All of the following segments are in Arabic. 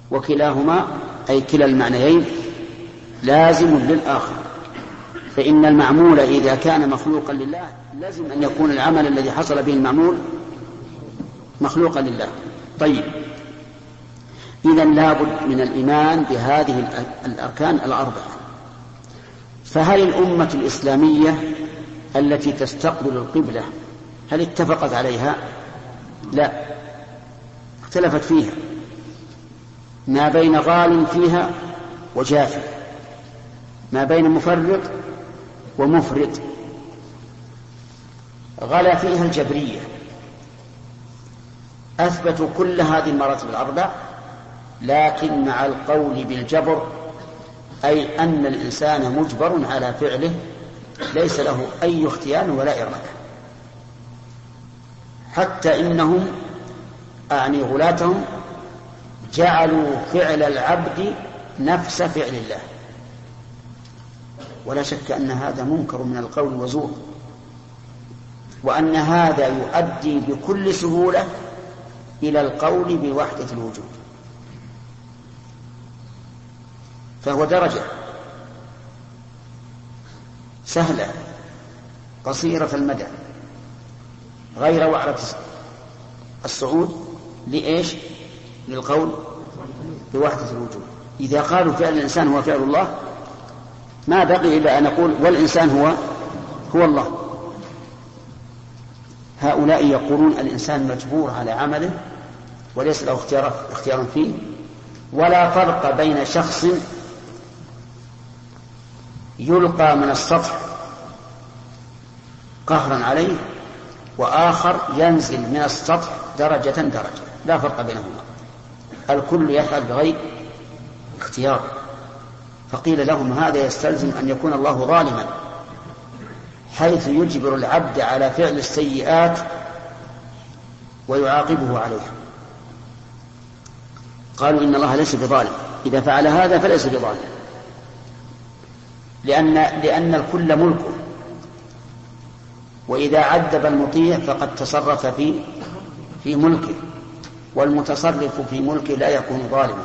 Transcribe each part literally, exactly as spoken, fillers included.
وكلاهما أي كلا المعنيين لازم للآخر، فإن المعمول إذا كان مخلوقا لله لازم أن يكون العمل الذي حصل به المعمول مخلوقا لله. طيب، إذن لابد من الإيمان بهذه الأركان الأربعة. فهل الأمة الإسلامية التي تستقبل القبلة هل اتفقت عليها؟ لا، اختلفت فيها، ما بين غال فيها وجافٍ، ما بين مفرط ومفرط. غلا فيها الجبرية، أثبتوا كل هذه المراتب الأربع، لكن مع القول بالجبر، أي أن الإنسان مجبر على فعله ليس له أي اختيار ولا إرادة. حتى إنهم أعني غلاتهم جعلوا فعل العبد نفس فعل الله، ولا شك أن هذا منكر من القول وزور، وأن هذا يؤدي بكل سهولة إلى القول بوحدة الوجود، فهو درجة سهلة قصيرة المدى غير وعرة الصعود لإيش؟ للقول بوحدة الوجود. إذا قالوا فعل الإنسان هو فعل الله ما بقي إلا أن نقول والإنسان هو هو الله. هؤلاء يقولون الإنسان مجبور على عمله وليس له اختيار, اختيار فيه، ولا فرق بين شخص يلقى من السطح قهرا عليه وآخر ينزل من السطح درجة درجة، لا فرق بينهما، الكل يفعل بغير اختيار. فقيل لهم هذا يستلزم أن يكون الله ظالما حيث يجبر العبد على فعل السيئات ويعاقبه عليها. قالوا إن الله ليس بظالم، إذا فعل هذا فليس بظالم، لأن, لأن الكل ملكه، وإذا عذب المطيع فقد تصرف في, في ملكه، والمتصرف في ملكه لا يكون ظالما.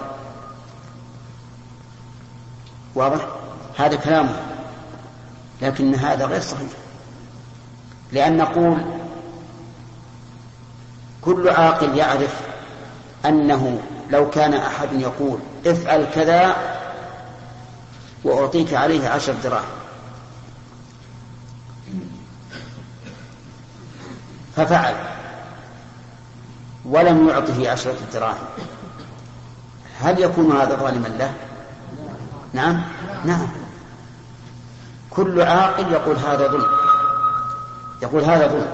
واضح؟ هذا كلامه، لكن هذا غير صحيح، لأن نقول كل عاقل يعرف أنه لو كان أحد يقول افعل كذا وأعطيك عليه عشر دراهم ففعل ولم يعطه عشرة دراهم، هل يكون هذا ظالما له؟ نعم نعم، كل عاقل يقول هذا ظلم، يقول هذا ظلم،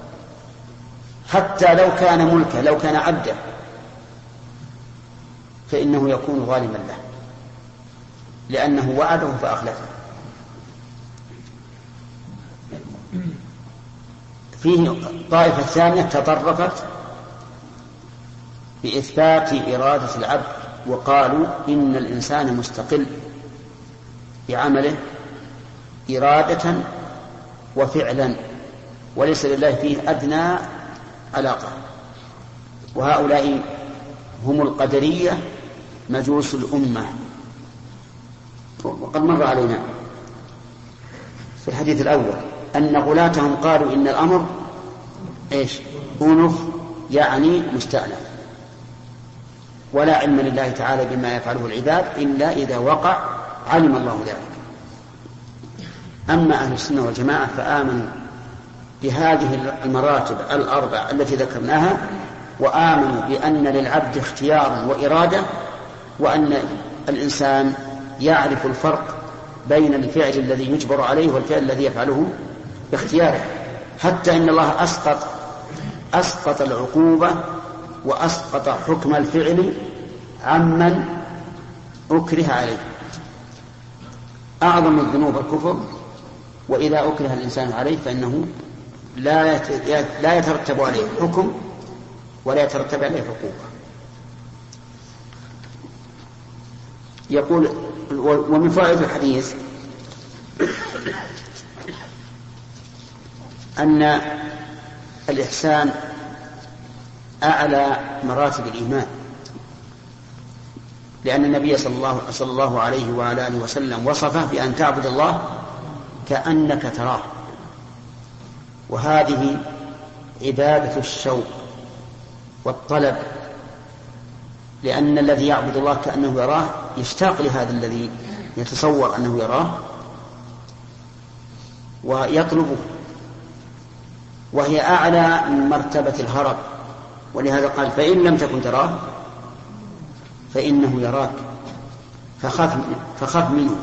حتى لو كان ملكه، لو كان عبده فإنه يكون ظالما له، لأنه وعده فأخلفه. فيه طائفة ثانية تطرفت بإثبات إرادة العبد، وقالوا إن الإنسان مستقل بعمله إرادة وفعلا وليس لله فيه أدنى علاقة. وهؤلاء هم القدرية مجوس الأمة، وقد مر علينا في الحديث الأول أن غلاتهم قالوا إن الأمر إيش؟ أنف، يعني مستأنف، ولا علم لله تعالى بما يفعله العباد إلا إذا وقع علم الله ذلك. أما أهل السنة والجماعة فآمنوا بهذه المراتب الأربع التي ذكرناها، وآمنوا بأن للعبد اختيارا وإرادة، وأن الإنسان يعرف الفرق بين الفعل الذي يجبر عليه والفعل الذي يفعله باختياره، حتى إن الله أسقط أسقط العقوبة وأسقط حكم الفعل عمن أكره عليه. أعظم الذنوب الكفر، وإذا أكره الإنسان عليه فإنه لا يترتب عليه حكم ولا يترتب عليه عقوبة. يقول ومن فوائد الحديث أن الإحسان أعلى مراتب الإيمان، لأن النبي صلى الله, صلى الله عليه وعلى آله وسلم وصفه بأن تعبد الله كأنك تراه، وهذه عبادة الشوق والطلب، لأن الذي يعبد الله كأنه يراه يشتاق لهذا الذي يتصور أنه يراه ويطلبه، وهي أعلى من مرتبة الهرب. ولهذا قال فإن لم تكن تراه فإنه يراك فخف, فخف منه.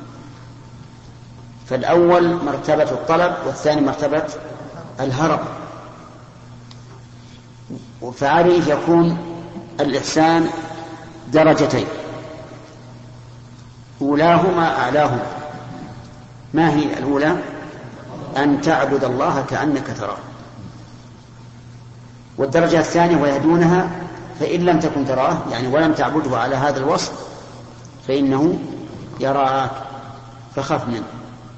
فالأول مرتبة الطلب والثاني مرتبة الهرب. فعليه يكون الإحسان درجتين، أولاهما أعلاهما. ما هي الأولى؟ أن تعبد الله كأنك تراه. والدرجة الثانية ويهدونها فإن لم تكن تراه، يعني ولم تعبده على هذا الوصف فإنه يراك فخف منه.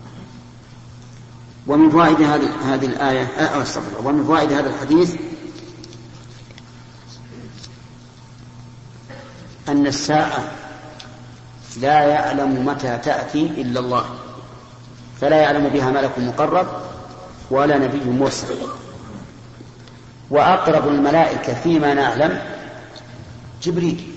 ومن فوائد هذه الآية أو استغفر ومن فوائد هذا الحديث أن الساعة لا يعلم متى تأتي إلا الله، فلا يعلم بها ملك مقرب ولا نبي مرسل. وأقرب الملائكة فيما نعلم جبريل،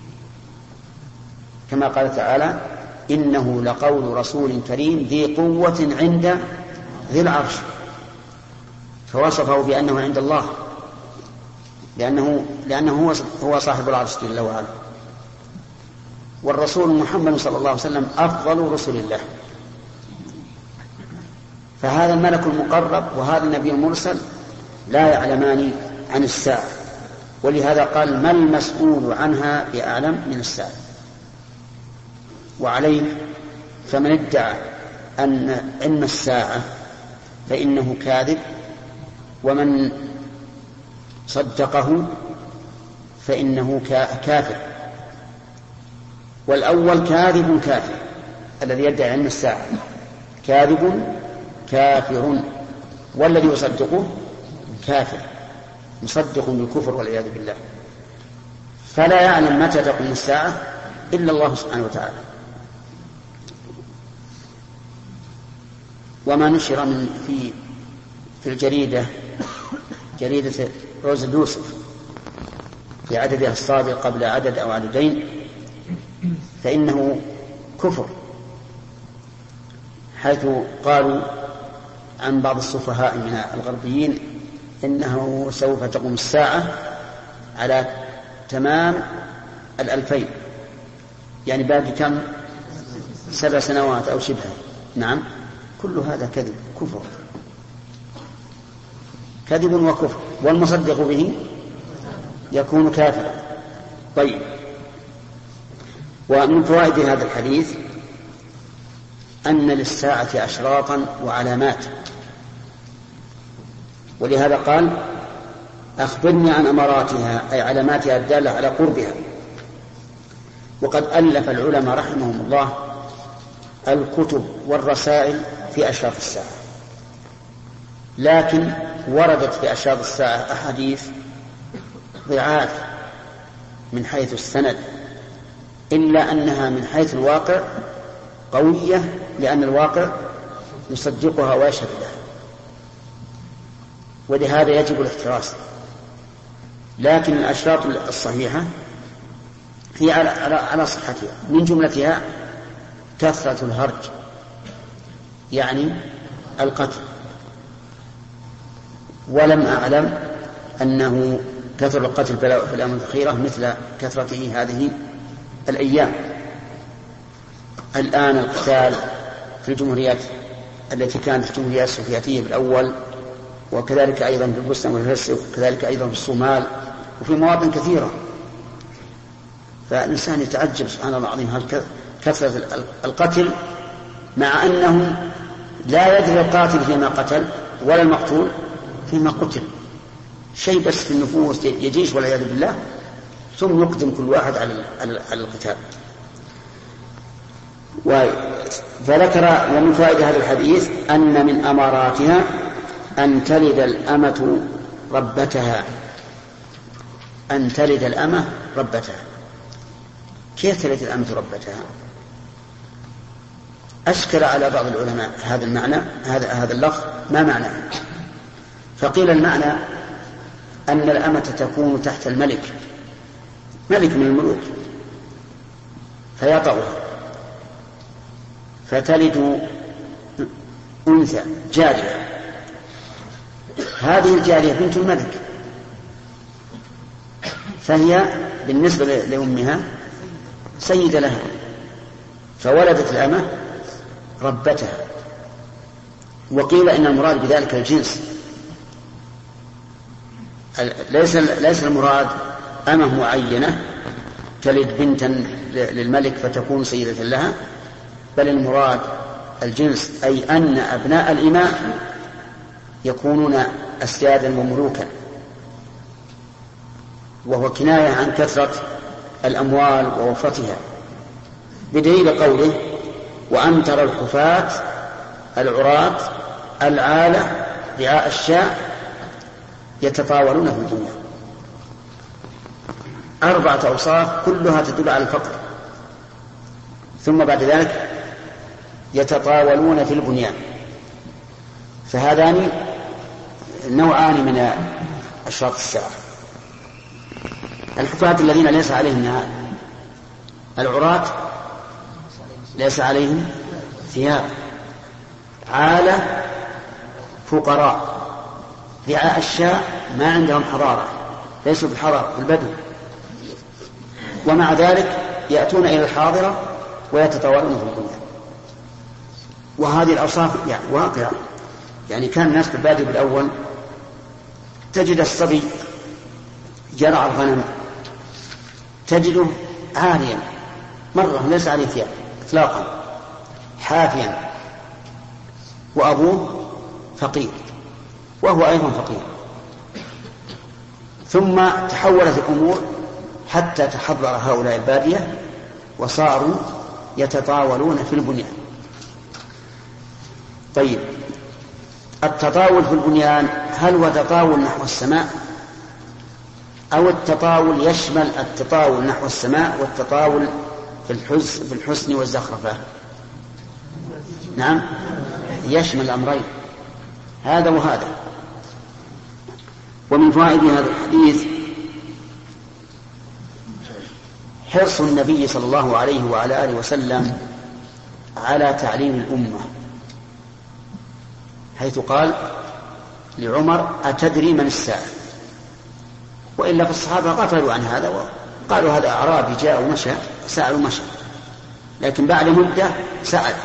كما قال تعالى إنه لقول رسول كريم ذي قوة عند ذي العرش، فوصفه بأنه عند الله لأنه, لأنه هو صاحب العرش جل وعلا. والرسول محمد صلى الله عليه وسلم أفضل رسل الله، فهذا الملك المقرب وهذا النبي المرسل لا يعلمان عن الساعة، ولهذا قال ما المسؤول عنها بأعلم من الساعة. وعليه فمن ادعى أن علم الساعة فإنه كاذب، ومن صدقه فإنه كافر. والأول كاذب كافر، الذي يدعي علم الساعة كاذب كافر، والذي يصدقه كافر مصدق بالكفر والعياذ بالله. فلا يعلم متى تقوم الساعة إلا الله سبحانه وتعالى. وما نشر من في في الجريدة جريدة روز اليوسف في عددها السابق قبل عدد أو عددين فإنه كفر، حيث قالوا عن بعض السفهاء من الغربيين إنه سوف تقوم الساعة على تمام الألفين، يعني باقي كم؟ سبع سنوات أو شبه. نعم، كل هذا كذب كفر، كذب وكفر، والمصدق به يكون كافرا. طيب، ومن فوائد هذا الحديث أن للساعة أشراطا وعلامات، ولهذا قال أخبرني عن أماراتها، أي علاماتها الدالة على قربها. وقد ألف العلماء رحمهم الله الكتب والرسائل في أشراط الساعة، لكن وردت في أشراط الساعة أحاديث ضعاف من حيث السند، إلا أنها من حيث الواقع قوية، لأن الواقع يصدقها ويشهد لها، ولهذا يجب الاحتراس. لكن الأشراط الصحيحة هي على, على صحتها، من جملتها كثرة الهرج، يعني القتل. ولم أعلم أنه كثر القتل في الأيام الأخيرة مثل كثرته هذه الأيام. الآن القتال في الجمهوريات التي كانت الجمهوريات السوفيتية بالأول، وكذلك أيضا في البوسنة والهرسك، وكذلك أيضا في الصومال وفي مواطن كثيرة. فالإنسان يتعجب سبحان الله العظيم هل كثرة القتل، مع أنه لا يدري القاتل فيما قتل ولا المقتول فيما قتل، شيء بس في النفوس يجيش والعياذ بالله، ثم يقدم كل واحد على القتال. فذكر ومن فائدة هذا الحديث أن من أماراتها أن تلد الأمة ربتها، أن تلد الأمة ربتها. كيف تلد الأمة ربتها؟ أشكل على بعض العلماء هذا المعنى، هذا هذا اللفظ ما معناه. فقيل المعنى أن الأمة تكون تحت الملك، ملك من الملوك، فيطأها فتلد أنثى جارية، هذه الجارية بنت الملك، فهي بالنسبة لأمها سيدة لها، فولدت الأمة ربتها. وقيل إن المراد بذلك الجنس، ليس ليس المراد أمة معينة تلد بنتا للملك فتكون سيدة لها، بل المراد الجنس، أي أن أبناء الإماء يكونون أسيادا وملوكا، وهو كناية عن كثرة الأموال ووفرتها، بدليل قوله وأن ترى الحفاة العراة العالة رعاء الشاء يتطاولون في الدنيا. أربعة أوصاف كلها تدل على الفقر، ثم بعد ذلك يتطاولون في البنيان، فهذان نوعان من أشراط الساعة. الحفاة الذين ليس عليهم نهار، العراة ليس عليهم ثياب، عالة فقراء، رعاء الشاء ما عندهم حضارة، ليسوا بالحضارة بالبدو، ومع ذلك يأتون إلى الحاضرة ويتطاولون في الدنيا. وهذه الأوصاف يعني واقعة، يعني كان الناس في البادية بالأول تجد الصبي جرع الغنم تجده عاريا مرة ليس عليه ثياب إطلاقا، حافيا، وأبوه فقير وهو أيضا فقير. ثم تحولت الأمور حتى تحضر هؤلاء البادية وصاروا يتطاولون في البنيان. طيب، التطاول في البنيان هل هو تطاول نحو السماء، أو التطاول يشمل التطاول نحو السماء والتطاول في الحسن, في الحسن والزخرفة؟ نعم، يشمل الأمرين، هذا وهذا. ومن فوائد هذا الحديث حرص النبي صلى الله عليه وعلى آله وسلم على تعليم الأمة، حيث قال لعمر أتدري من السائل؟ وإلا فالصحابة غفلوا عن هذا وقالوا هذا أعرابي جاء ومشى، سأل ومشى، لكن بعد مدة سأل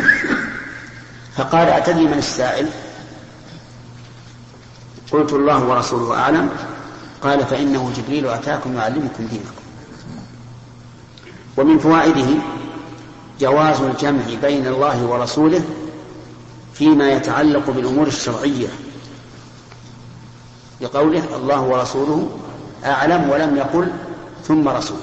فقال أتدري من السائل؟ قلت الله ورسوله أعلم. قال فإنه جبريل أتاكم يعلمكم دينكم. ومن فوائده جواز الجمع بين الله ورسوله فيما يتعلق بالأمور الشرعية، لقوله الله ورسوله أعلم ولم يقل ثم رسول،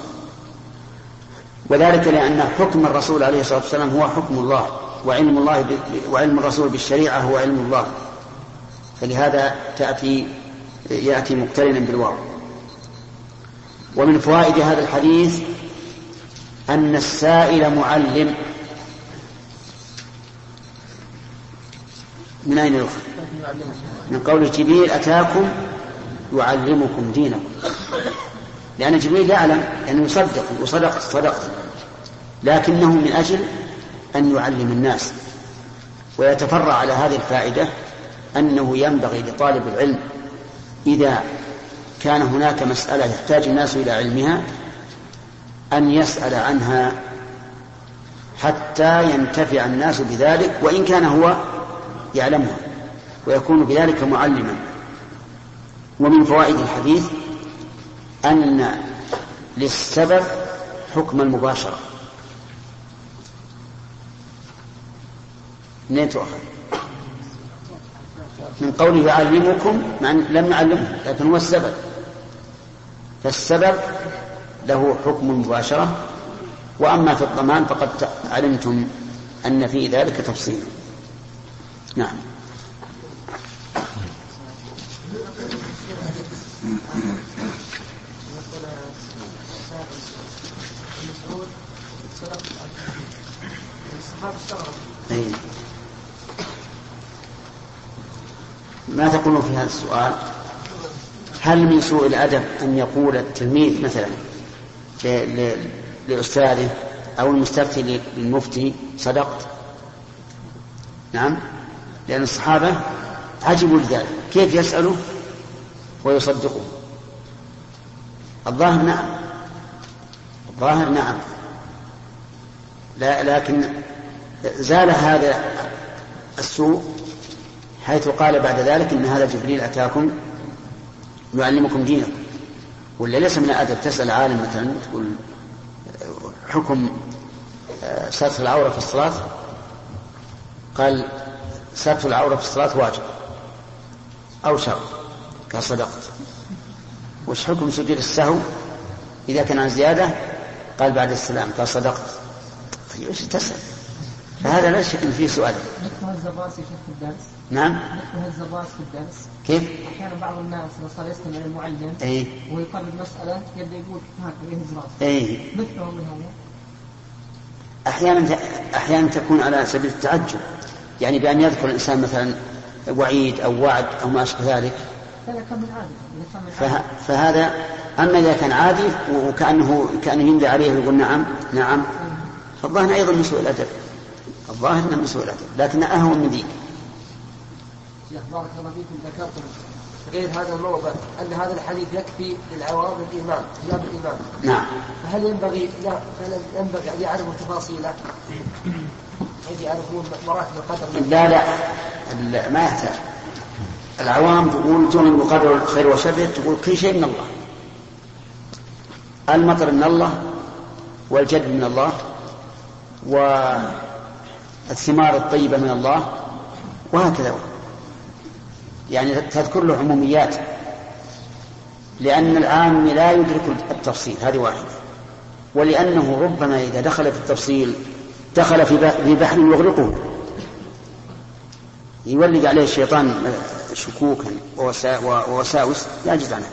وذلك لأن حكم الرسول عليه الصلاة والسلام هو حكم الله، وعلم الله ب... وعلم الرسول بالشريعة هو علم الله، فلهذا تأتي يأتي مقترنا بالواو. ومن فوائد هذا الحديث أن السائل معلم. من أين يؤخذ؟ من قول جبريل أتاكم يعلمكم دينكم، لأن جبريل يعلم أنه يصدق وصدق صدقت، لكنه من أجل أن يعلم الناس. ويتفرع على هذه الفائدة أنه ينبغي لطالب العلم إذا كان هناك مسألة يحتاج الناس إلى علمها أن يسأل عنها حتى ينتفع الناس بذلك، وإن كان هو يعلمها، ويكون بذلك معلما. ومن فوائد الحديث أن للسبب حكم المباشرة. منين تؤخذ؟ من قوله يعلمكم، لم يعلمه لكن هو السبب، فالسبب له حكم المباشرة. وأما في الضمان فقد علمتم أن في ذلك تفصيلا. نعم. أي. ما تقولون في هذا السؤال؟ هل من سوء الأدب أن يقول التلميذ مثلا لأستاذه أو المستفتي للمفتي صدقت؟ نعم، لأن الصحابة عجبوا لذلك، كيف يسأله ويصدقه؟ الظاهر نعم، الظاهر نعم، لا لكن زال هذا السوء حيث قال بعد ذلك إن هذا جبريل أتاكم يعلمكم دينكم. ولا ليس من الأدب تسأل عالم مثلا تقول حكم ستر العورة في الصلاة، قال ستر العورة في الصلاة واجب أو شرط، قال صدقت. وش حكم سجود السهو إذا كان عن زيادة؟ قال بعد السلام، قال صدقت. طيب ايش تسأل؟ فهذا لا شك فيه سؤال. نحن الزباس في الدرس. نعم. نحن الزباس في الدرس. كيف؟ أحيانا بعض الناس لو صار يستمع المعلم أي. ويقرر مسألة يبدأ يقول هكذا يهز راسه. أي. مثلهم من هذا. أحيانا أحيانا تكون على سبيل التعجب، يعني بأن يذكر الإنسان مثلا وعيد أو وعد أو ما أشبه ذلك. هذا كان من عادي. فه... فهذا أما إذا كان عادي وكأنه كأنه يملي عليه ويقول نعم نعم، فالظاهر أيضا من سوء الأدب، الظاهر أنه من سوء الأدب، لكن أهون من ذيك. شيخ بارك الله فيكم، ذكرتم غير هذا الموضع أن هذا الحديث يكفي للعوام الإيمان خلاف الإيمان. نعم. فهل ينبغي لا فهل ينبغي أن يعرفوا تفاصيله حيث يعرفون مراتب القدر؟ لا لا, لا ما يحتاج. العوام تقول تؤمن بقدر الخير وشره، تقول كل شيء من الله، المطر من الله والجد من الله والثمار الطيبة من الله وهكذا، يعني تذكر له عموميات، لأن العام لا يدرك التفصيل، هذه واحدة، ولأنه ربما إذا دخل في التفصيل دخل في بحر يغرقه، يولد عليه الشيطان شكوكا ووساوس لا يجوز عنها.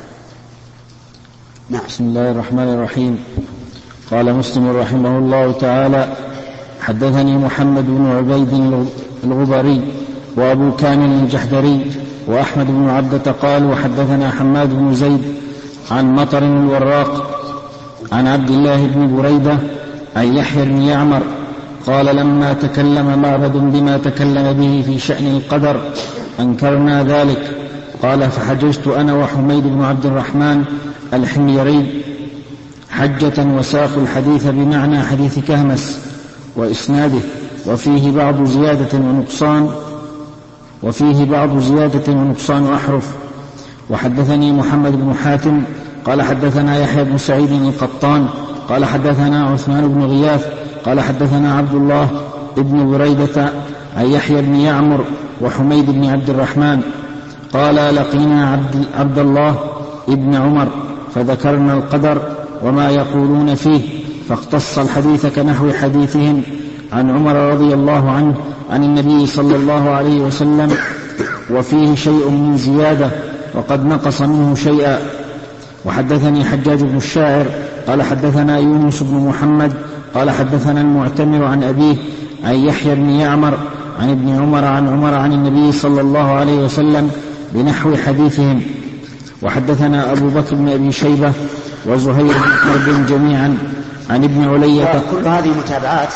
نعم. بسم الله الرحمن الرحيم. قال مسلم رحمه الله تعالى: حدثني محمد بن عبيد الغبري وأبو كامل الجحدري وأحمد بن عبدة قال: وحدثنا حماد بن زيد عن مطر الوراق عن عبد الله بن بريدة عن يحيى بن يعمر قال: لما تكلم معبد بما تكلم به في شأن القدر أنكرنا ذلك. قال: فحججت أنا وحميد بن عبد الرحمن الحميري حجة وساق الحديث بمعنى حديث كهمس وإسناده، وفيه بعض زيادة ونقصان وفيه بعض زيادة ونقصان أحرف. وحدثني محمد بن حاتم قال حدثنا يحيى بن سعيد القطان قال حدثنا عثمان بن غياث قال حدثنا عبد الله بن بريدة عن يحيى بن يعمر وحميد بن عبد الرحمن قال: لقينا عبد, عبد الله ابن عمر فذكرنا القدر وما يقولون فيه، فاقتص الحديث كنحو حديثهم عن عمر رضي الله عنه عن النبي صلى الله عليه وسلم، وفيه شيء من زيادة وقد نقص منه شيئا. وحدثني حجاج بن الشاعر قال حدثنا يونس بن محمد قال حدثنا المعتمر عن أبيه عن يحيى بن يعمر عن ابن عمر عن عمر عن النبي صلى الله عليه وسلم بنحو حديثهم. وحدثنا أبو بكر بن أبي شيبة وزهير بن حرب جميعا عن ابن علية. كل هذه متابعات،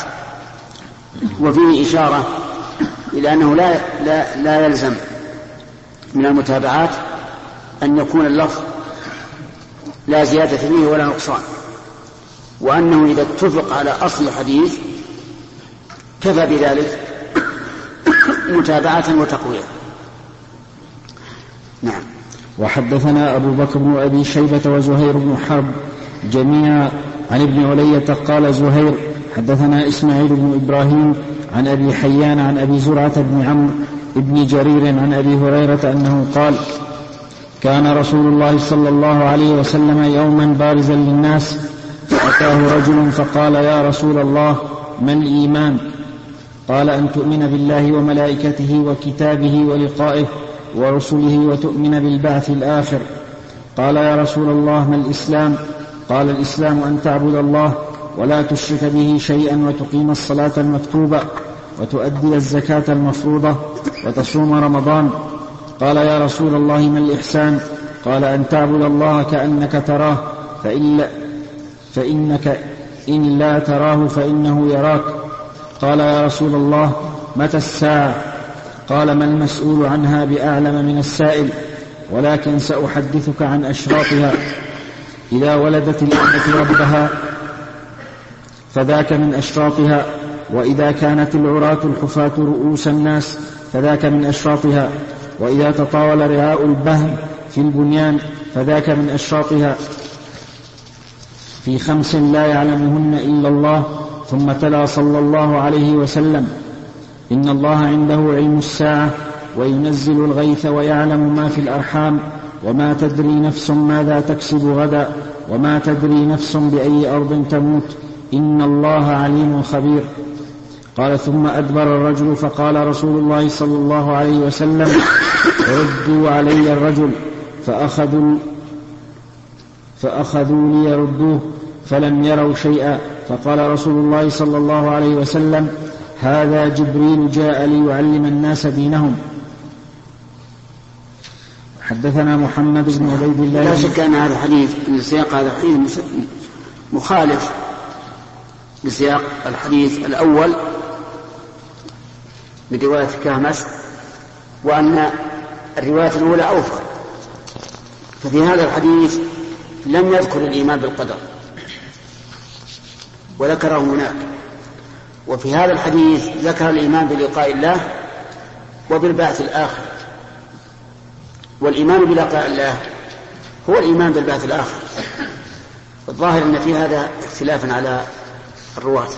وفيه إشارة إلى أنه لا, لا, لا يلزم من المتابعات أن يكون اللفظ لا زيادة فيه ولا نقصان، وأنه إذا اتفق على أصل الحديث كفى بذلك متابعة وتقوية. نعم. وحدثنا أبو بكر بن أبي شيبة وزهير بن حرب جميعا عن ابن علية قال زهير حدثنا إسماعيل بن إبراهيم عن أبي حيان عن أبي زرعة بن عمرو بن جرير عن أبي هريرة أنه قال: كان رسول الله صلى الله عليه وسلم يوما بارزا للناس، فأتاه رجل فقال: يا رسول الله، ما الإيمان؟ قال: أن تؤمن بالله وملائكته وكتابه ولقائه ورسله وتؤمن بالبعث الآخر. قال: يا رسول الله، ما الإسلام؟ قال: الإسلام أن تعبد الله ولا تشرك به شيئا وتقيم الصلاة المكتوبة وتؤدي الزكاة المفروضة وتصوم رمضان. قال يا رسول الله ما الإحسان؟ قال أن تعبد الله كأنك تراه فإن فإنك إن لا تراه فإنه يراك. قال يا رسول الله متى الساعة؟ قال ما المسؤول عنها بأعلم من السائل، ولكن سأحدثك عن أشراطها. إذا ولدت الأمة ربها فذاك من أشراطها، وإذا كانت العراة الحفاة رؤوس الناس فذاك من أشراطها، وإذا تطاول رعاء البهم في البنيان فذاك من أشراطها. في خمس لا يعلمهن إلا الله. ثم تلا صلى الله عليه وسلم إن الله عنده علم الساعة وينزل الغيث ويعلم ما في الأرحام وما تدري نفس ماذا تكسب غدا وما تدري نفس بأي أرض تموت إن الله عليم خبير. قال ثم أدبر الرجل فقال رسول الله صلى الله عليه وسلم ردوا علي الرجل، فأخذوا, فأخذوا ليردوه فلم يروا شيئا. فقال رسول الله صلى الله عليه وسلم هذا جبريل جاء ليعلم الناس دينهم. حدثنا محمد بن عبيد الله. لا شك أن هذا الحديث من سياق هذا الحديث مخالف لسياق الحديث الأول من رواية كهمس، وأن الرواية الأولى أوفر. ففي هذا الحديث لم يذكر الإيمان بالقدر وذكره هناك، وفي هذا الحديث ذكر الإيمان بلقاء الله وبالبعث الآخر. والإيمان بلقاء الله هو الإيمان بالبعث الآخر. الظاهر أن في هذا اختلافا على الرواة.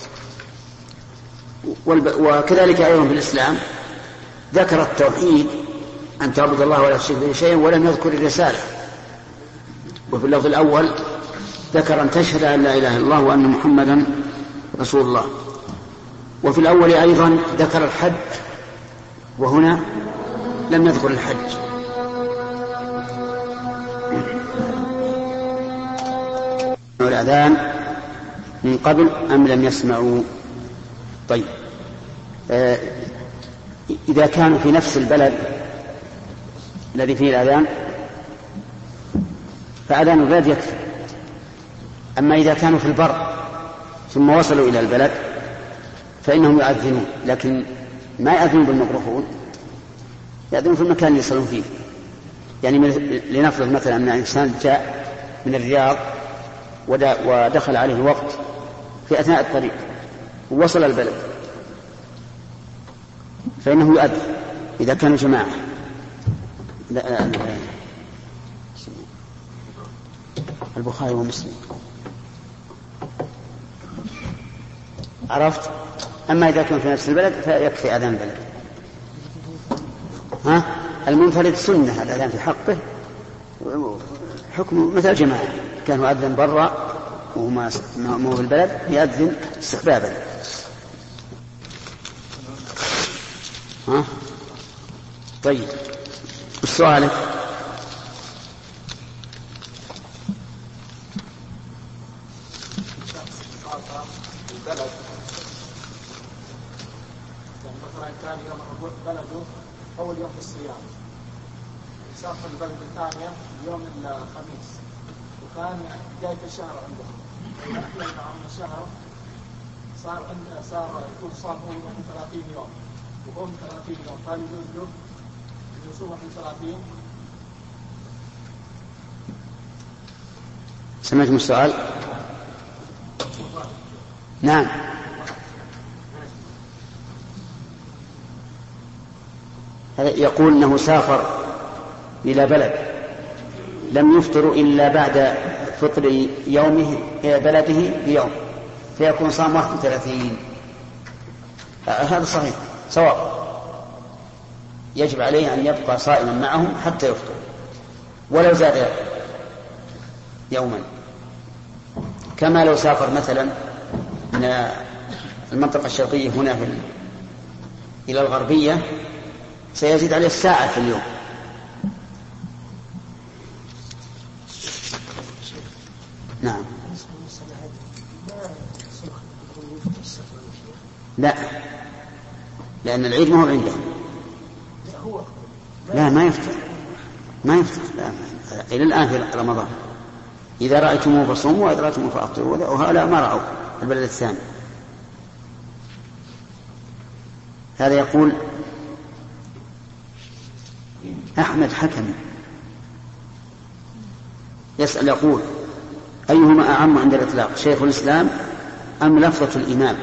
وكذلك أيضا في الإسلام ذكر التوحيد أن تعبد الله ولا تشرك به شيئا ولم يذكر الرسالة. وفي اللفظ الأول ذكر أن تشهد أن لا إله إلا الله وأن محمدا رسول الله. وفي الأول أيضا ذكر الحج، وهنا لم يذكر الحج. الأذان من قبل أم لم يسمعوا؟ طيب، آه إذا كانوا في نفس البلد الذي فيه الأذان فأذان البلد يكفي. أما إذا كانوا في البر ثم وصلوا إلى البلد فإنهم يؤذنون، لكن ما يأذنون بالميكروفون، يأذنون في المكان اللي يصلون فيه. يعني لنفرض مثلا أن إنسان جاء من الرياض ودخل عليه الوقت في أثناء الطريق ووصل البلد فإنه يؤذن إذا كانوا جماعة. البخاري ومسلم. عرفت؟ أما إذا كان في نفس البلد فيكفي أذان البلد. ها؟ المنفرد سنة الأذان في حقه حكم مثل الجماعة، كان يؤذن برا وما مو في البلد يؤذن استحبابا. ها؟ طيب، السؤال كان يوم بلده أول يوم في الصيام، سافر البلد الثانية يوم الخميس، وكان بداية الشهر عندهم، إذا أحلل معهم الشهر صار عند صار يكون صام هو من ثلاثين يوم وهو من ثلاثين يوم، قال يجوز له أن يصوم من ثلاثين. سمعتم السؤال؟ نعم. يقول أنه سافر إلى بلد لم يفطر إلا بعد فطر يومه إلى بلده بيوم، فيكون صام واحد وثلاثين. هذا صحيح سواء، يجب عليه أن يبقى صائما معهم حتى يفطر ولو زاد يوما، كما لو سافر مثلا من المنطقة الشرقية هنا في إلى الغربية سيزيد عليه الساعة في اليوم. نعم. لا، لأن العيد ما هو عندهم. لا ما يفتح ما يفتح لا. إلى الآن في رمضان إذا رأيتموه فصوموا وإذا رأيتموه فأفطروا، وهؤلاء ما رأوا البلد الثاني. هذا يقول أحمد حكمي يسأل يقول أيهما أعم عند الإطلاق، شيخ الإسلام أم لفظة الإمام؟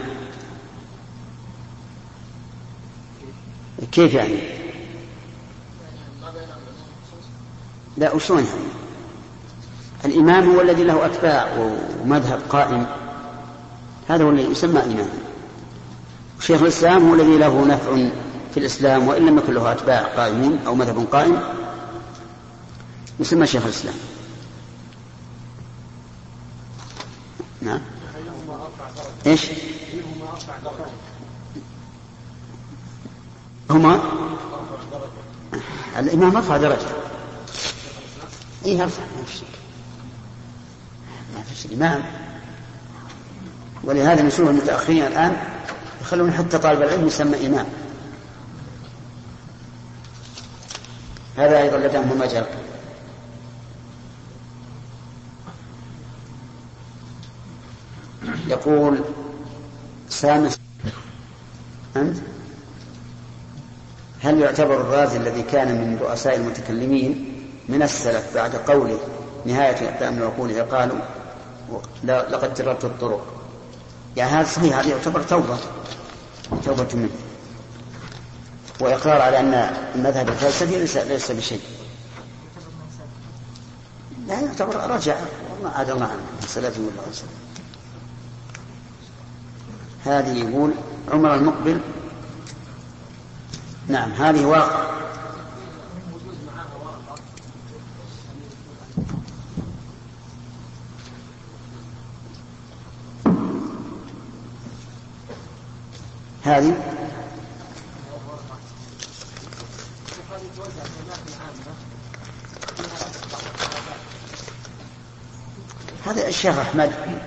كيف يعني؟ لا وشون يعني؟ الإمام هو الذي له أتباع ومذهب قائم، هذا هو الذي يسمى إمام. شيخ الإسلام هو الذي له نفع في الإسلام وإن لم يكن له أتباع قائمون أو مذهب قائم يسمى شيخ الإسلام. نعم. إيش؟ هما الإمام رفع درجة. إيه يرفع ما في شيء ما في شيء الإمام. ولهذا نشوف المتأخرين الآن يخلون حتى طالب العلم يسمى إمام. هذا أيضا لديهم مجال. يقول سامس أنت هل يعتبر الرازي الذي كان من رؤساء المتكلمين من السلف بعد قوله نهاية أقدام العقول قالوا لقد جربت الطرق؟ يعني هذا صحيح، هذا يعتبر توبة توبة منه وإقرار على أن المذهب الفلسفي ليس, ليس بشيء. لا يعتبر رجع والله عاد الله عنه السلف والله عليه. هذه يقول عمر المقبل. نعم هذه واقع. هذه هذا الشيخ أحمد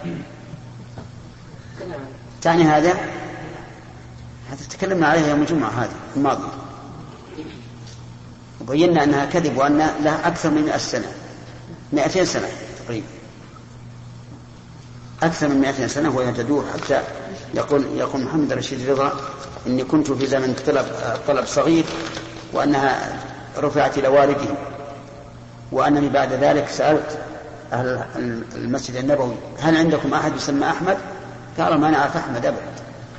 تعني هذا هذا تكلمنا عليه يوم الجمعة هذه الماضية وبينا أنها كذب وأن لها أكثر من مئة سنة مئتين سنة تقريبا أكثر من مئتين سنة وهي تدور حتى يقول يقول محمد رشيد رضا إني كنت في زمن طلب, طلب صغير وأنها رفعت إلى والده وأنني بعد ذلك سألت أهل المسجد النبوي هل عندكم أحد يسمى أحمد؟ قالوا ما نعرف أحمد أبدا.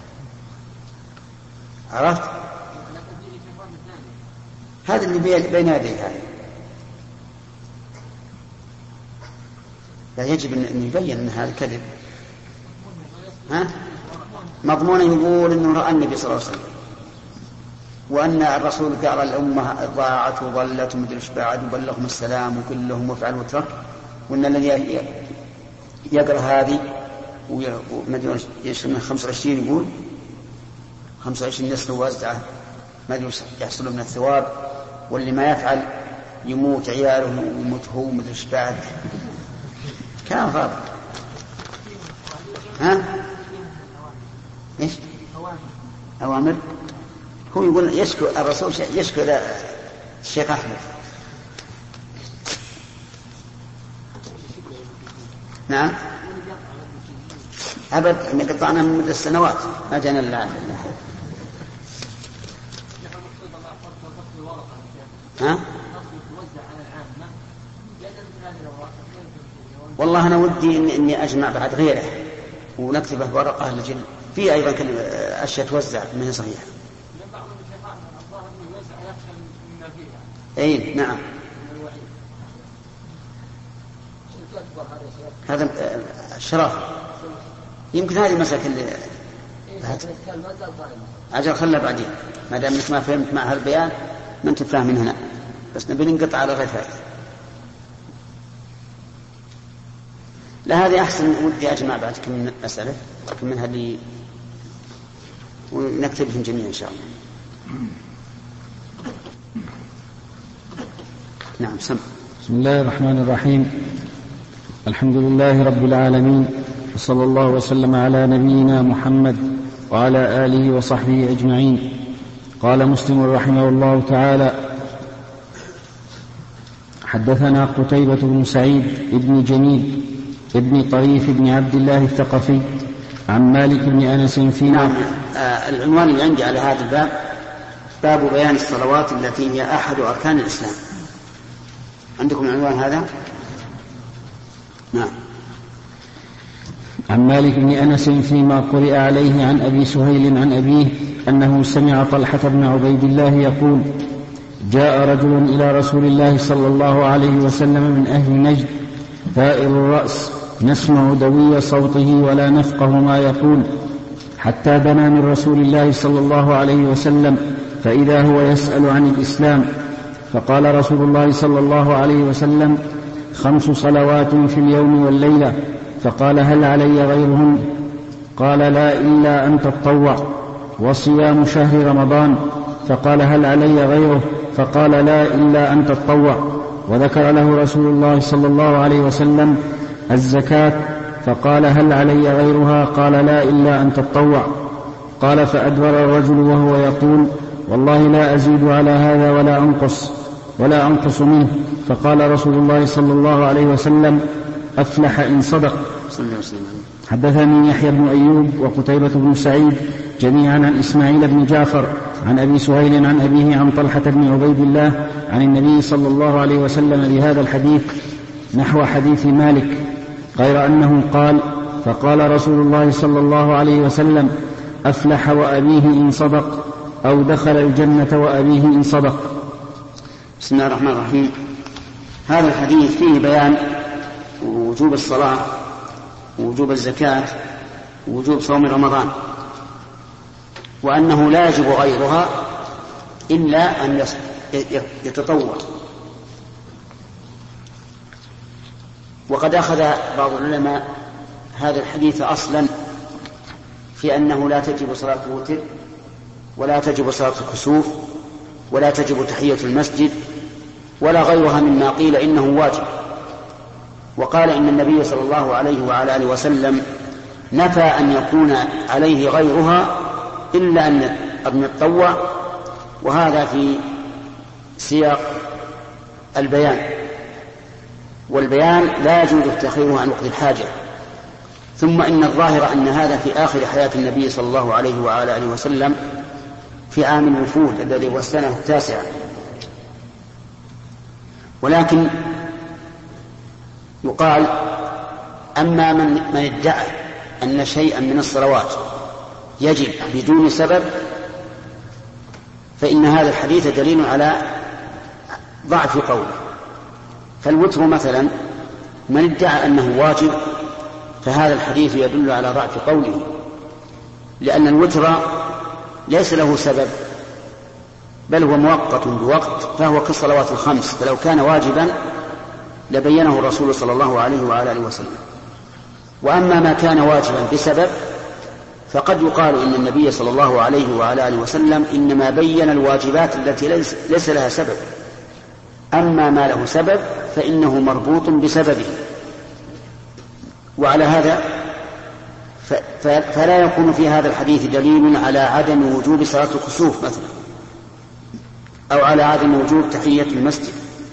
عرفت؟ هذا اللي بين يدي هذا لا يجب أن يبين أن هذا كذب. ها؟ مضمون يقول أنه رأى النبي صلى الله عليه وسلم وأن الرسول قال الأمة ضاعت وضلت ومدرش بعد وبلغهم السلام وكل لهم وفعل وترك وأن الذي يقرأ هذه ومدري من خمسة وعشرين يقول خمسة وعشرين نسل وزعه مدري يحصل من الثواب واللي ما يفعل يموت عياله ويموت هو ومدرش بعد كلام فاضي. ها؟ إيش؟ أوامر. هو يقول يشكو الرسول يشكو الشيخ أحمد. نعم أبد إن قطعنا من مدة السنوات ما جانا إلا ها؟ والله أنا ودي إني, إني أجمع بعد غيره ونكتبه بورقة لجل في أيضا أشياء توزع من صحيح. أي نعم هذا الشرف يمكن هذه مساكن اللي أجل خلى بعدين ما دام ما فهمت مع هالبيان ما أنت فاهم هنا بس نبي ننقطع على غير فائدة. لا هذه أحسن ودي أجمع بعد كم من أسئلة كم من هذه ونكتبهم جميعا إن شاء الله. نعم سمع. بسم الله الرحمن الرحيم الحمد لله رب العالمين وصلى الله وسلم على نبينا محمد وعلى آله وصحبه أجمعين. قال مسلم رحمه الله تعالى: حدثنا قتيبة بن سعيد بن جميل ابن طريف بن عبد الله الثقفي عن مالك بن أنس في نعم. آه العنوان اللي عندي على هذا الباب باب بيان الصلوات التي هي أحد أركان الإسلام. عندكم العنوان هذا؟ نعم. عن مالك بن أنس فيما قرئ عليه عن أبي سهيل عن أبيه أنه سمع طلحة بن عبيد الله يقول: جاء رجل إلى رسول الله صلى الله عليه وسلم من أهل نجد ثائر الرأس نسمع دوي صوته ولا نفقه ما يقول، حتى دنا من رسول الله صلى الله عليه وسلم فإذا هو يسأل عن الإسلام، فقال رسول الله صلى الله عليه وسلم: خمس صلوات في اليوم والليلة. فقال: هل علي غيرهن؟ قال: لا إلا أن تطوع. وصيام شهر رمضان. فقال: هل علي غيره؟ فقال: لا إلا أن تطوع. وذكر له رسول الله صلى الله عليه وسلم الزكاة، فقال: هل علي غيرها؟ قال: لا إلا أن تطوع. قال: فأدبر الرجل وهو يقول: والله لا أزيد على هذا ولا أنقص ولا أنقص منه. فقال رسول الله صلى الله عليه وسلم: أفلح إن صدق. حدثني يحيى بن أيوب وقتيبة بن سعيد جميعا عن إسماعيل بن جعفر عن أبي سهيل عن أبيه عن طلحة بن عبيد الله عن النبي صلى الله عليه وسلم بهذا الحديث نحو حديث مالك، غير أنه قال: فقال رسول الله صلى الله عليه وسلم: أفلح وأبيه إن صدق، أو دخل الجنة وأبيه إن صدق. بسم الله الرحمن الرحيم. هذا الحديث فيه بيان وجوب الصلاة ووجوب الزكاة ووجوب صوم رمضان، وأنه لا يجب غيرها إلا أن يتطوع. وقد أخذ بعض العلماء هذا الحديث أصلا في أنه لا تجب صلاة الوتر ولا تجب صلاة الكسوف ولا تجب تحية المسجد ولا غيرها مما قيل إنه واجب. وقال إن النبي صلى الله عليه وعلى آله وسلم نفى أن يكون عليه غيرها إلا أن يتطوع، وهذا في سياق البيان، والبيان لا يجوز تأخيره عن وقت الحاجة. ثم إن الظاهر أن هذا في آخر حياة النبي صلى الله عليه وعلى آله وسلم في عام الوفود الذي هو السنة التاسعة. ولكن يقال: أما من, من ادعى أن شيئا من الصلوات يجب بدون سبب فإن هذا الحديث دليل على ضعف قوله. فالوتر مثلا من ادعى أنه واجب فهذا الحديث يدل على ضعف قوله، لأن الوتر ليس له سبب بل هو مؤقت بوقت، فهو كالصلوات الخمس، فلو كان واجبا لبينه الرسول صلى الله عليه وعلى آله وسلم. وأما ما كان واجبا بسبب فقد يقال إن النبي صلى الله عليه وعلى آله وسلم إنما بين الواجبات التي ليس, ليس لها سبب، أما ما له سبب فإنه مربوط بسببه. وعلى هذا فلا يكون في هذا الحديث دليل على عدم وجوب صلاة الكسوف مثلا، أو على عدم وجوب تحية المسجد،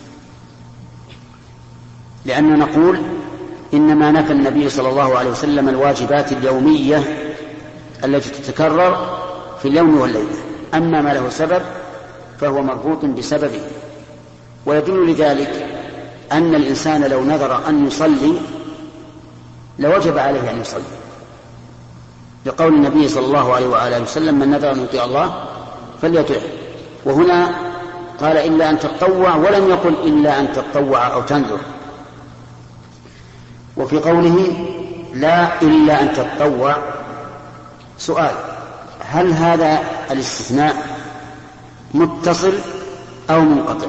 لأننا نقول إنما نفى النبي صلى الله عليه وسلم الواجبات اليومية التي تتكرر في اليوم والليلة، أما ما له سبب فهو مربوط بسببه. ويدل لذلك أن الإنسان لو نذر أن يصلي لوجب عليه أن يصلي، لقول النبي صلى الله عليه وآله وسلم: من نذر أن يطيع الله فليطيعه. وهنا قال: إلا أن تطوع، ولم يقل إلا أن تطوع أو تنذر. وفي قوله لا إلا أن تطوع سؤال: هل هذا الاستثناء متصل أو منقطع؟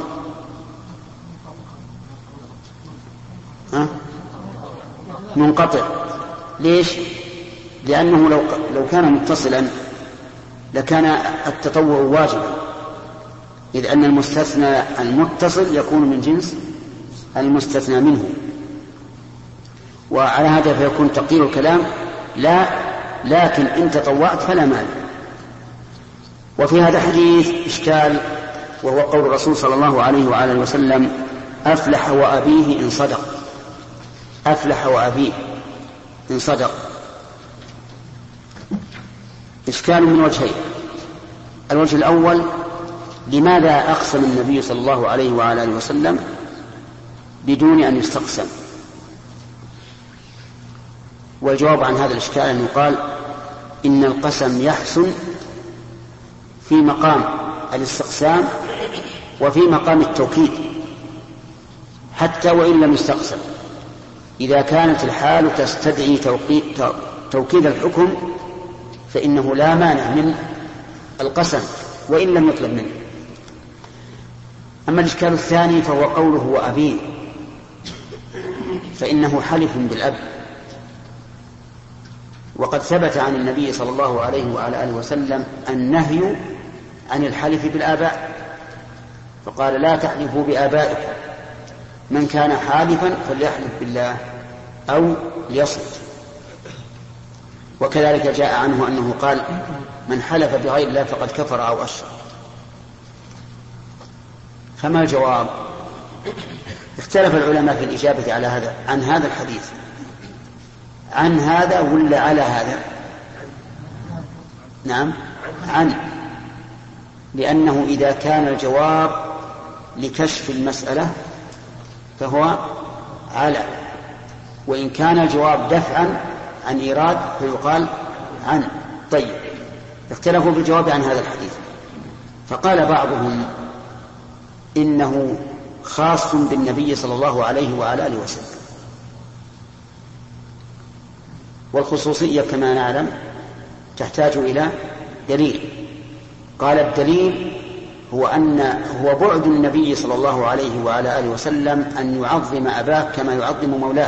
ها؟ منقطع. ليش؟ لأنه لو لو كان متصلا لكان التطوع واجبا، إذ أن المستثنى المتصل يكون من جنس المستثنى منه. وعلى هذا فيكون تقدير الكلام لا، لكن إن تطوعت فلا مانع. وفي هذا الحديث إشكال، وهو قول الرسول صلى الله عليه وعلى اله وسلم: أفلح وأبيه إن صدق. أفلح وأبيه إن صدق. إشكال من وجهين. الوجه الأول: لماذا أقسم النبي صلى الله عليه وعلى اله وسلم بدون أن يستقسم؟ والجواب عن هذا الإشكال أن يقال إن القسم يحسن في مقام الاستقسام وفي مقام التوكيد حتى وإن لم يستقسم، إذا كانت الحال تستدعي توكيد الحكم فإنه لا مانع من القسم وإن لم يطلب منه. أما الإشكال الثاني فهو قوله وأبيه، فإنه حلف بالأب، وقد ثبت عن النبي صلى الله عليه وعلى آله وسلم النهي عن الحلف بالآباء، فقال: لا تحلفوا بآبائكم، من كان حالفا فليحلف بالله أو ليصمت. وكذلك جاء عنه أنه قال: من حلف بغير الله فقد كفر أو أشرك. فما الجواب؟ اختلف العلماء في الإجابة على هذا عن هذا الحديث، عن هذا ولا على هذا؟ نعم، عن، لأنه إذا كان الجواب لكشف المسألة فهو على، وإن كان الجواب دفعا عن إيراد فيقال عن. طيب، اختلفوا في الجواب عن هذا الحديث، فقال بعضهم إنه خاص بالنبي صلى الله عليه وعلى آله وسلم، والخصوصية كما نعلم تحتاج إلى دليل. قال: الدليل هو أن هو بعد النبي صلى الله عليه وعلى آله وسلم أن يعظم أباه كما يعظم مولاه،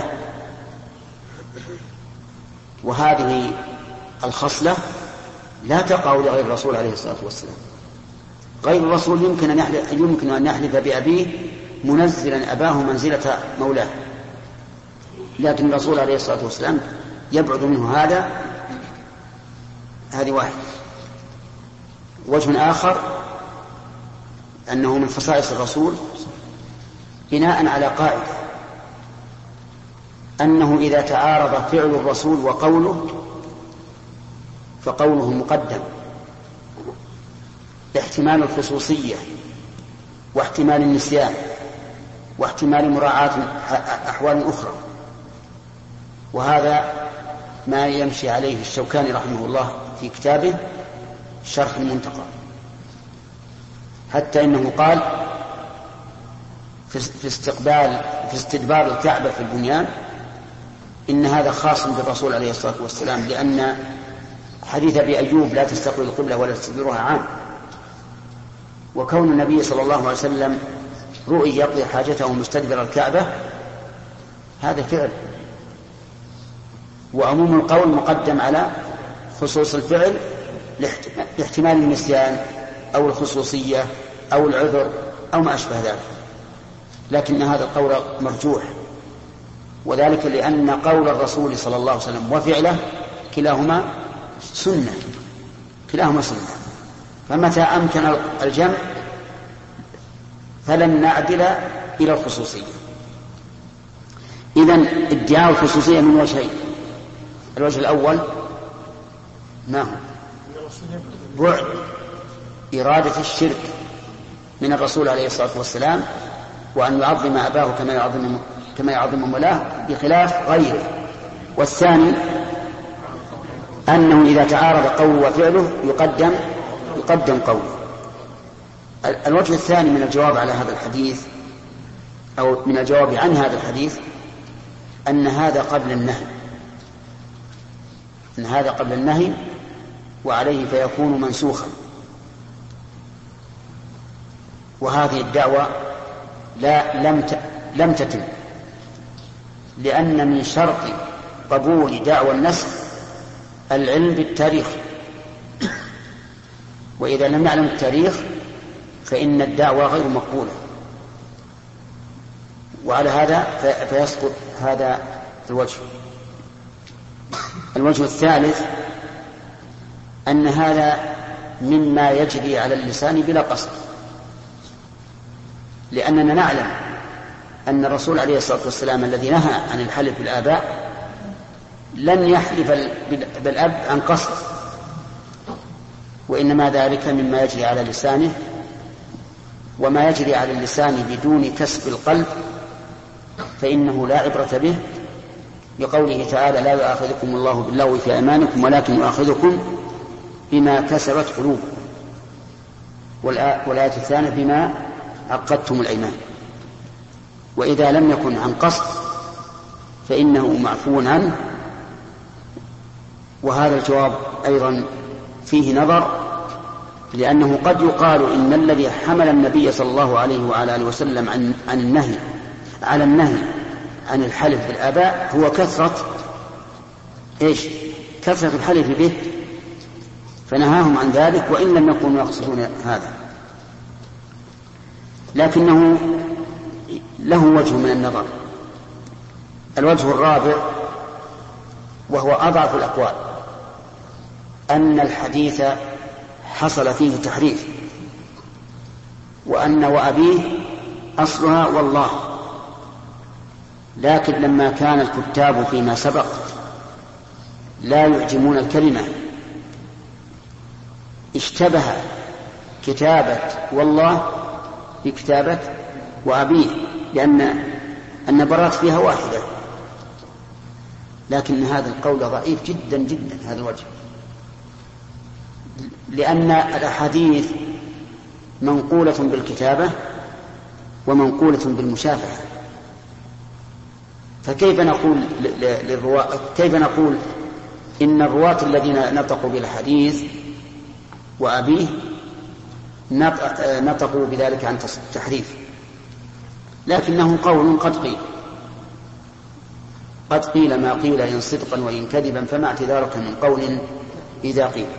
وهذه الخصلة لا تقع لغير الرسول عليه الصلاة والسلام. غير الرسول يمكن أن يحلف, يمكن أن يحلف بأبيه منزلا أباه منزلة مولاه، لكن الرسول عليه الصلاة والسلام يبعد منه هذا. هذه واحد. وجه آخر أنه من خصائص الرسول بناء على قاعدة أنه إذا تعارض فعل الرسول وقوله فقوله مقدم، لاحتمال الخصوصية واحتمال النسيان واحتمال مراعاة أحوال أخرى. وهذا ما يمشي عليه الشوكاني رحمه الله في كتابه شرح المنتقى، حتى إنه قال في استقبال في استدبار الكعبة في البنيان إن هذا خاص بالرسول عليه الصلاة والسلام، لأن حديث أبي أيوب لا تستقبل القبلة ولا تستدبرها عام، وكون النبي صلى الله عليه وسلم رؤي يقضي حاجته مستدبر الكعبة هذا فعل، وعموم القول مقدم على خصوص الفعل لاحتمال النسيان أو الخصوصية أو العذر أو ما أشبه ذلك. لكن هذا القول مرجوح، وذلك لأن قول الرسول صلى الله عليه وسلم وفعله كلاهما سنة، كلاهما سنة، فمتى أمكن الجمع فلن نعدل إلى الخصوصية. إذن ادعاء الخصوصية من وجهين: الوجه الأول ما هو؟ بعد إرادة الشرك من الرسول عليه الصلاة والسلام، وأن يعظم أباه كما يعظم كما يعظم مولاه بخلاف غيره. والثاني أنه إذا تعارض قوله وفعله يقدم يقدم قوله. الوجه الثاني من الجواب على هذا الحديث أو من الجواب عن هذا الحديث أن هذا قبل النهي، أن هذا قبل النهي وعليه فيكون منسوخا. وهذه الدعوة لا لم لم تتم، لأن من شرط قبول دعوى النسخ العلم بالتاريخ، وإذا لم نعلم التاريخ فإن الدعوة غير مقبولة، وعلى هذا فيسقط هذا الوجه. الوجه الثالث أن هذا مما يجري على اللسان بلا قصد، لأننا نعلم أن الرسول عليه الصلاة والسلام الذي نهى عن الحلف بالآباء لم يحلف بالأب عن قصد، وإنما ذلك مما يجري على لسانه، وما يجري على اللسان بدون كسب القلب فإنه لا عبرة به، بقوله تعالى: لا يؤاخذكم الله باللغو في أيمانكم ولكن يؤاخذكم بما كسبت قلوبكم. والآية الثانية: بما عقدتم الأيمان. وإذا لم يكن عن قصد فإنه معفو عنه. وهذا الجواب أيضا فيه نظر، لأنه قد يقال إن الذي حمل النبي صلى الله عليه وعلى آله وسلم عن, عن النهي على النهي عن الحلف بالآباء هو كثرة إيش؟ كثرة الحلف به، فنهاهم عن ذلك وإن لم يكونوا يقصدون هذا. لكنه له وجه من النظر. الوجه الرابع وهو أضعف الأقوال أن الحديث حصل فيه تحريف، وأن وأبيه أصلها والله، لكن لما كان الكتاب فيما سبق لا يعجمون الكلمة اشتبه كتابة والله بكتابة وأبيه، لأن النبرات فيها واحدة. لكن هذا القول ضعيف جدا جدا هذا الوجه، لأن الأحاديث منقولة بالكتابة ومنقولة بالمشافهة، فكيف نقول للرواة كيف نقول إن الرواة الذين نطقوا بالحديث وأبيه نطقوا بذلك عن تحريف؟ لكنه قول قد قيل قد قيل ما قيل إن صدقا وإن كذبا فما اعتذارك من قول إذا قيل.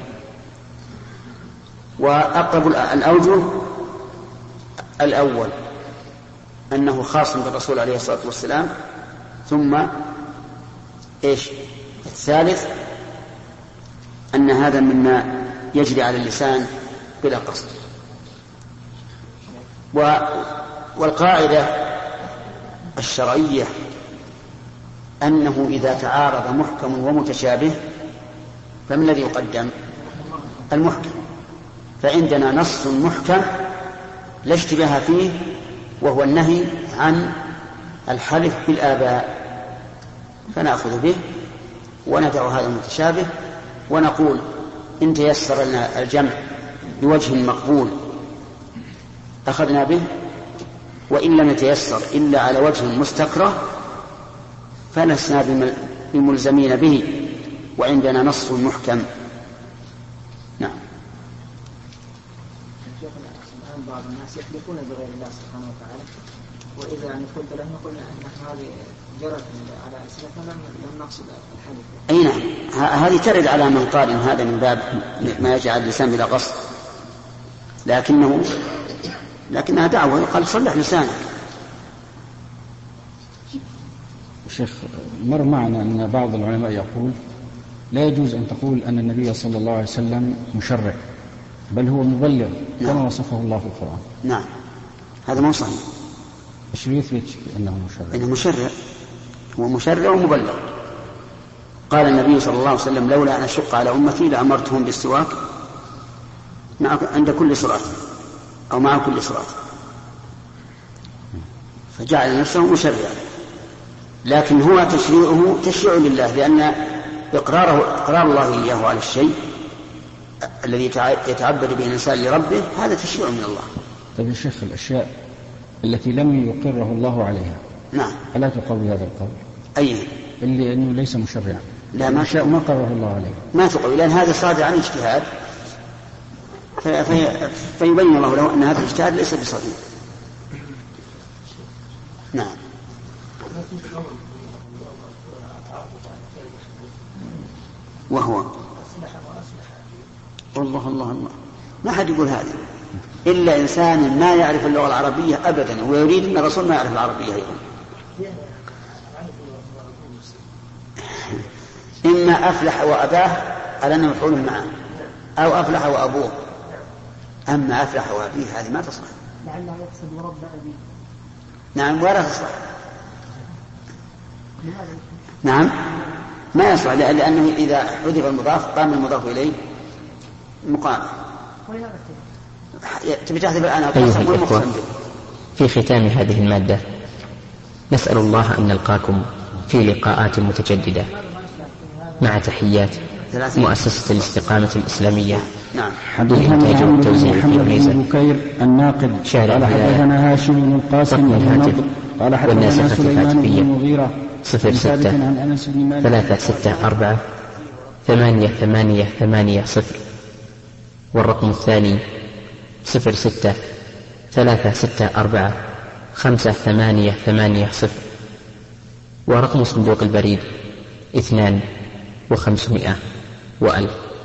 وأقرب الأوجه الأول أنه خاص بالرسول عليه الصلاة والسلام، ثم إيش الثالث أن هذا مما يجري على اللسان بلا قصد. والقاعدة الشرعية أنه إذا تعارض محكم ومتشابه فما الذي يقدم؟ المحكم. فعندنا نص محكم لا اشتباه فيه وهو النهي عن الحلف بالآباء، فنأخذ به وندع هذا المتشابه ونقول إن تيسر لنا الجمع بوجه مقبول أخذنا به، وإن لم يتيسر إلا على وجه مستكره فلسنا بملزمين به، وعندنا نص محكم. نعم. الآن بعض الناس يحلفون بغير الله سبحانه وتعالى، وإذا أن قلت لهم قلنا أن هذه جرت على ألسنتنا لم نقصد الحلف. أي نعم، هذه ترد على من قال إن هذا من باب ما يجعل اللسان بلا قصد، لكنه لكنها دعوة قال صلح لسانك. شيخ، مر معنا أن بعض العلماء يقول لا يجوز أن تقول أن النبي صلى الله عليه وسلم مشرع، بل هو مبلغ كما نعم. وصفه الله في القرآن. نعم، هذا مو صحيح. ايش يثبت أنه مشرع؟ إنه مشرع، هو مشرع ومبلغ. قال النبي صلى الله عليه وسلم: لولا أن أشق على أمتي لأمرتهم بالسواك عند كل صلاة أو مع كل صلاة، فجعل نفسه مشرعا. لكن هو تشريعه تشريع لله، لأن إقراره إقرار الله إياه على الشيء الذي يتعبد به الإنسان لربه هذا تشريع من الله. طيب يا شيخ، الأشياء التي لم يقره الله عليها نعم ألا تقوي هذا القول؟ أي اللي أنه ليس مشرعا، لا ما أشياء ما قرره الله عليها ما تقوي، لأن هذا صادر عن اجتهاد، في في فيبين الله له أن هذا الاجتهاد ليس بصحيح. نعم. وهو والله الله الله ما حد يقول هذا إلا إنسان ما يعرف اللغة العربية أبدا ويريد أن الرسول ما يعرف العربية أيضا. إما أفلح وأباه على أنه مفعول معه، أو أفلح وأبوه. أما أفلح وأبيه هذه ما تصلح. لعله يقصد ورب أبيه. نعم ولا تصلح. نعم ما يصلح، لأنه إذا حذف المضاف قام المضاف إليه مقام. تبي تحذف الآن أيها الإخوة، في ختام هذه المادة نسأل الله أن نلقاكم في لقاءات متجددة، مع تحيات مؤسسة الاستقامة الإسلامية. نعم. حدثنا محمد بن بكير الناقد قال حدثنا هاشم بن القاسم النضر قال حدثنا سليمان بن المغيرة صفر ستة ثلاثة ستة أربعة ثمانية ثمانية ثمانية صفر، والرقم الثاني صفر ستة ثلاثة ستة أربعة خمسة ثمانية ثمانية صفر، ورقم صندوق البريد اثنان وخمسمائة وألف.